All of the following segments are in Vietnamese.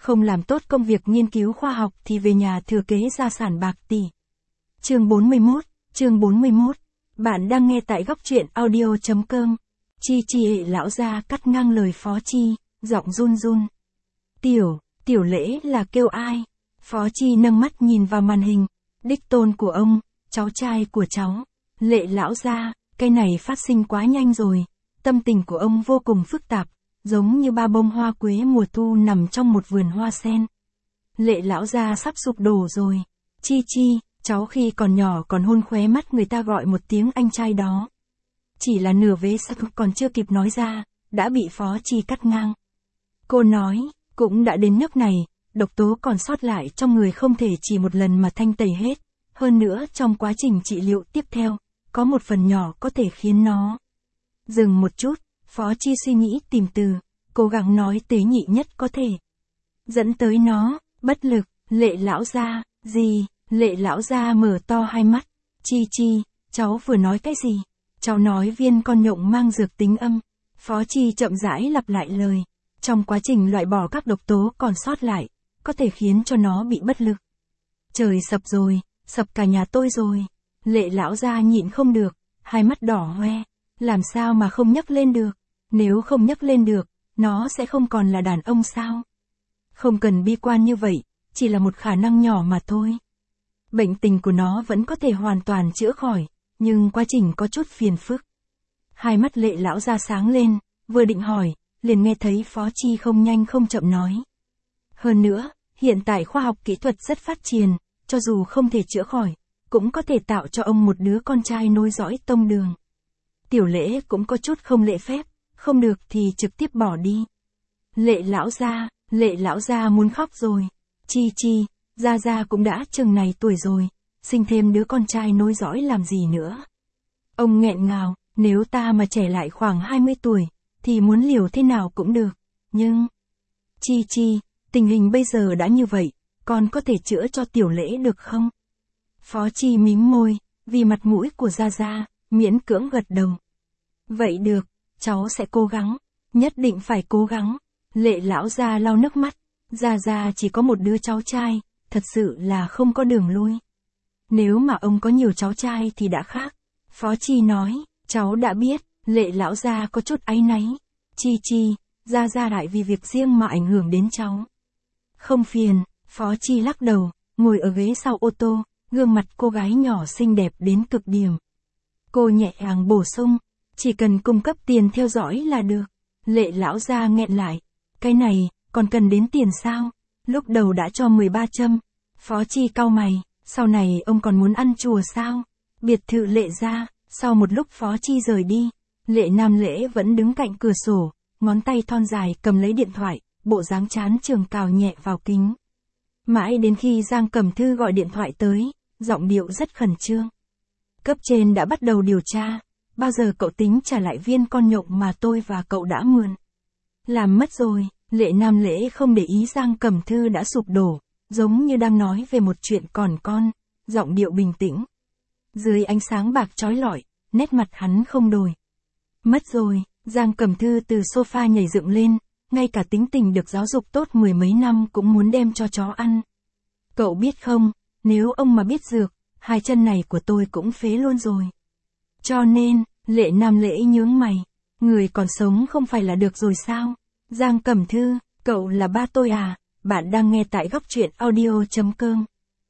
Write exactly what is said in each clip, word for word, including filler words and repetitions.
không làm tốt công việc nghiên cứu khoa học thì về nhà thừa kế gia sản bạc tỷ. Chương bốn mươi mốt, chương bốn mươi mốt. Bạn đang nghe tại góc truyện audio chấm com. Chi chi ệ lão gia cắt ngang lời Phó Chi, giọng run run. Tiểu, tiểu lễ là kêu ai? Phó Chi nâng mắt nhìn vào màn hình, đích tôn của ông, cháu trai của cháu. Lệ lão gia, cái này phát sinh quá nhanh rồi. Tâm tình của ông vô cùng phức tạp, giống như ba bông hoa quế mùa thu nằm trong một vườn hoa sen. Lệ lão gia sắp sụp đổ rồi. Chi chi, cháu khi còn nhỏ còn hôn khóe mắt người ta gọi một tiếng anh trai đó. Chỉ là nửa vế sau còn chưa kịp nói ra, đã bị Phó Chi cắt ngang. Cô nói, cũng đã đến nước này, độc tố còn sót lại trong người không thể chỉ một lần mà thanh tẩy hết. Hơn nữa trong quá trình trị liệu tiếp theo, có một phần nhỏ có thể khiến nó. Dừng một chút, Phó Chi suy nghĩ tìm từ, cố gắng nói tế nhị nhất có thể. Dẫn tới nó, bất lực, lệ lão gia, gì, lệ lão gia mở to hai mắt. Chi chi, cháu vừa nói cái gì? Cháu nói viên con nhộng mang dược tính âm. Phó Chi chậm rãi lặp lại lời. Trong quá trình loại bỏ các độc tố còn sót lại, có thể khiến cho nó bị bất lực. Trời sập rồi, sập cả nhà tôi rồi. Lệ lão gia nhịn không được, hai mắt đỏ hoe. Làm sao mà không nhấc lên được? Nếu không nhấc lên được, nó sẽ không còn là đàn ông sao? Không cần bi quan như vậy, chỉ là một khả năng nhỏ mà thôi. Bệnh tình của nó vẫn có thể hoàn toàn chữa khỏi, nhưng quá trình có chút phiền phức. Hai mắt lệ lão gia sáng lên, vừa định hỏi, liền nghe thấy Phó Chi không nhanh không chậm nói. Hơn nữa, hiện tại khoa học kỹ thuật rất phát triển, cho dù không thể chữa khỏi, cũng có thể tạo cho ông một đứa con trai nối dõi tông đường. Tiểu lễ cũng có chút không lễ phép, không được thì trực tiếp bỏ đi. Lệ lão gia, lệ lão gia muốn khóc rồi. Chi chi, gia gia cũng đã chừng này tuổi rồi, sinh thêm đứa con trai nối dõi làm gì nữa. Ông nghẹn ngào, nếu ta mà trẻ lại khoảng hai mươi tuổi, thì muốn liều thế nào cũng được, nhưng... Chi chi, tình hình bây giờ đã như vậy, con có thể chữa cho tiểu lễ được không? Phó Chi mím môi, vì mặt mũi của gia gia, miễn cưỡng gật đầu. Vậy được, cháu sẽ cố gắng, nhất định phải cố gắng. Lệ lão gia lau nước mắt, gia gia chỉ có một đứa cháu trai, thật sự là không có đường lui. Nếu mà ông có nhiều cháu trai thì đã khác. Phó Chi nói, cháu đã biết. Lệ lão gia có chút áy náy. Chi chi, gia gia lại vì việc riêng mà ảnh hưởng đến cháu. Không phiền, Phó Chi lắc đầu, ngồi ở ghế sau ô tô, gương mặt cô gái nhỏ xinh đẹp đến cực điểm. Cô nhẹ nhàng bổ sung, chỉ cần cung cấp tiền theo dõi là được. Lệ lão gia nghẹn lại, cái này, còn cần đến tiền sao? Lúc đầu đã cho mười ba châm. Phó Chi cau mày, sau này ông còn muốn ăn chùa sao? Biệt thự Lệ gia. Sau một lúc Phó Chi rời đi, Lệ Nam Lễ vẫn đứng cạnh cửa sổ, ngón tay thon dài cầm lấy điện thoại, bộ dáng chán trường cào nhẹ vào kính. Mãi đến khi Giang Cẩm Thư gọi điện thoại tới, giọng điệu rất khẩn trương. Cấp trên đã bắt đầu điều tra, bao giờ cậu tính trả lại viên con nhộng mà tôi và cậu đã mượn? Làm mất rồi. Lệ Nam Lễ không để ý Giang Cẩm Thư đã sụp đổ, giống như đang nói về một chuyện còn con, giọng điệu bình tĩnh. Dưới ánh sáng bạc chói lọi, nét mặt hắn không đổi. Mất rồi. Giang Cẩm Thư từ sofa nhảy dựng lên, ngay cả tính tình được giáo dục tốt mười mấy năm cũng muốn đem cho chó ăn. Cậu biết không, nếu ông mà biết dược, hai chân này của tôi cũng phế luôn rồi. Cho nên, Lệ Nam Lễ nhướng mày, người còn sống không phải là được rồi sao? Giang Cẩm Thư, cậu là ba tôi à? Bạn đang nghe tại góc truyện audio chấm com.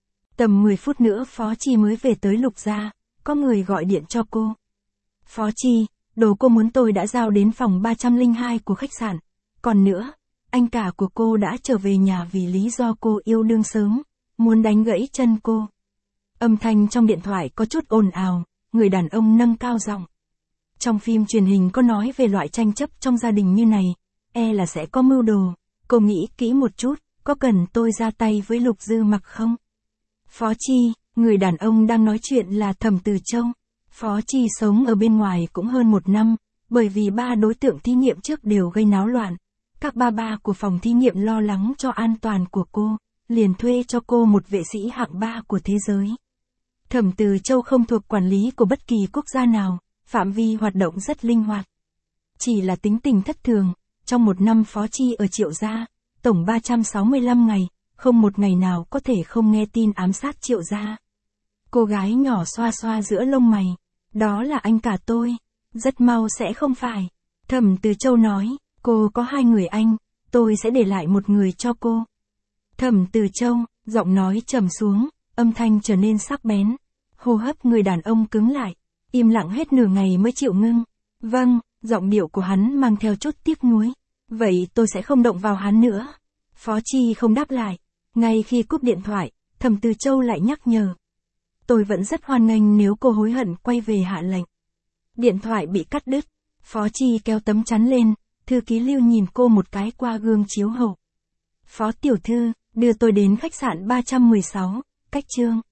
Tầm mười phút nữa Phó Chi mới về tới Lục gia, có người gọi điện cho cô. Phó Chi, đồ cô muốn tôi đã giao đến phòng ba trăm lẻ hai của khách sạn. Còn nữa, anh cả của cô đã trở về nhà vì lý do cô yêu đương sớm, muốn đánh gãy chân cô. Âm thanh trong điện thoại có chút ồn ào, người đàn ông nâng cao giọng. Trong phim truyền hình có nói về loại tranh chấp trong gia đình như này, e là sẽ có mưu đồ. Cô nghĩ kỹ một chút, có cần tôi ra tay với Lục Dư Mặc không? Phó Chi, người đàn ông đang nói chuyện là Thẩm Từ Châu. Phó Chi sống ở bên ngoài cũng hơn một năm, bởi vì ba đối tượng thí nghiệm trước đều gây náo loạn. Các ba ba của phòng thí nghiệm lo lắng cho an toàn của cô, liền thuê cho cô một vệ sĩ hạng ba của thế giới. Thẩm Từ Châu không thuộc quản lý của bất kỳ quốc gia nào, phạm vi hoạt động rất linh hoạt. Chỉ là tính tình thất thường, trong một năm Phó Chi ở Triệu gia, tổng ba trăm sáu mươi lăm ngày, không một ngày nào có thể không nghe tin ám sát Triệu gia. Cô gái nhỏ xoa xoa giữa lông mày. Đó là anh cả tôi. Rất mau sẽ không phải. Thẩm Từ Châu nói, cô có hai người anh, tôi sẽ để lại một người cho cô. Thẩm Từ Châu, giọng nói trầm xuống, âm thanh trở nên sắc bén. Hô hấp người đàn ông cứng lại, im lặng hết nửa ngày mới chịu ngưng. Vâng, giọng điệu của hắn mang theo chút tiếc nuối. Vậy tôi sẽ không động vào hắn nữa. Phó Chi không đáp lại. Ngay khi cúp điện thoại, Thẩm Từ Châu lại nhắc nhở. Tôi vẫn rất hoan nghênh nếu cô hối hận quay về hạ lệnh. Điện thoại bị cắt đứt. Phó Chi kéo tấm chắn lên, thư ký Lưu nhìn cô một cái qua gương chiếu hậu. Phó tiểu thư, đưa tôi đến khách sạn ba trăm mười sáu, cách Chương.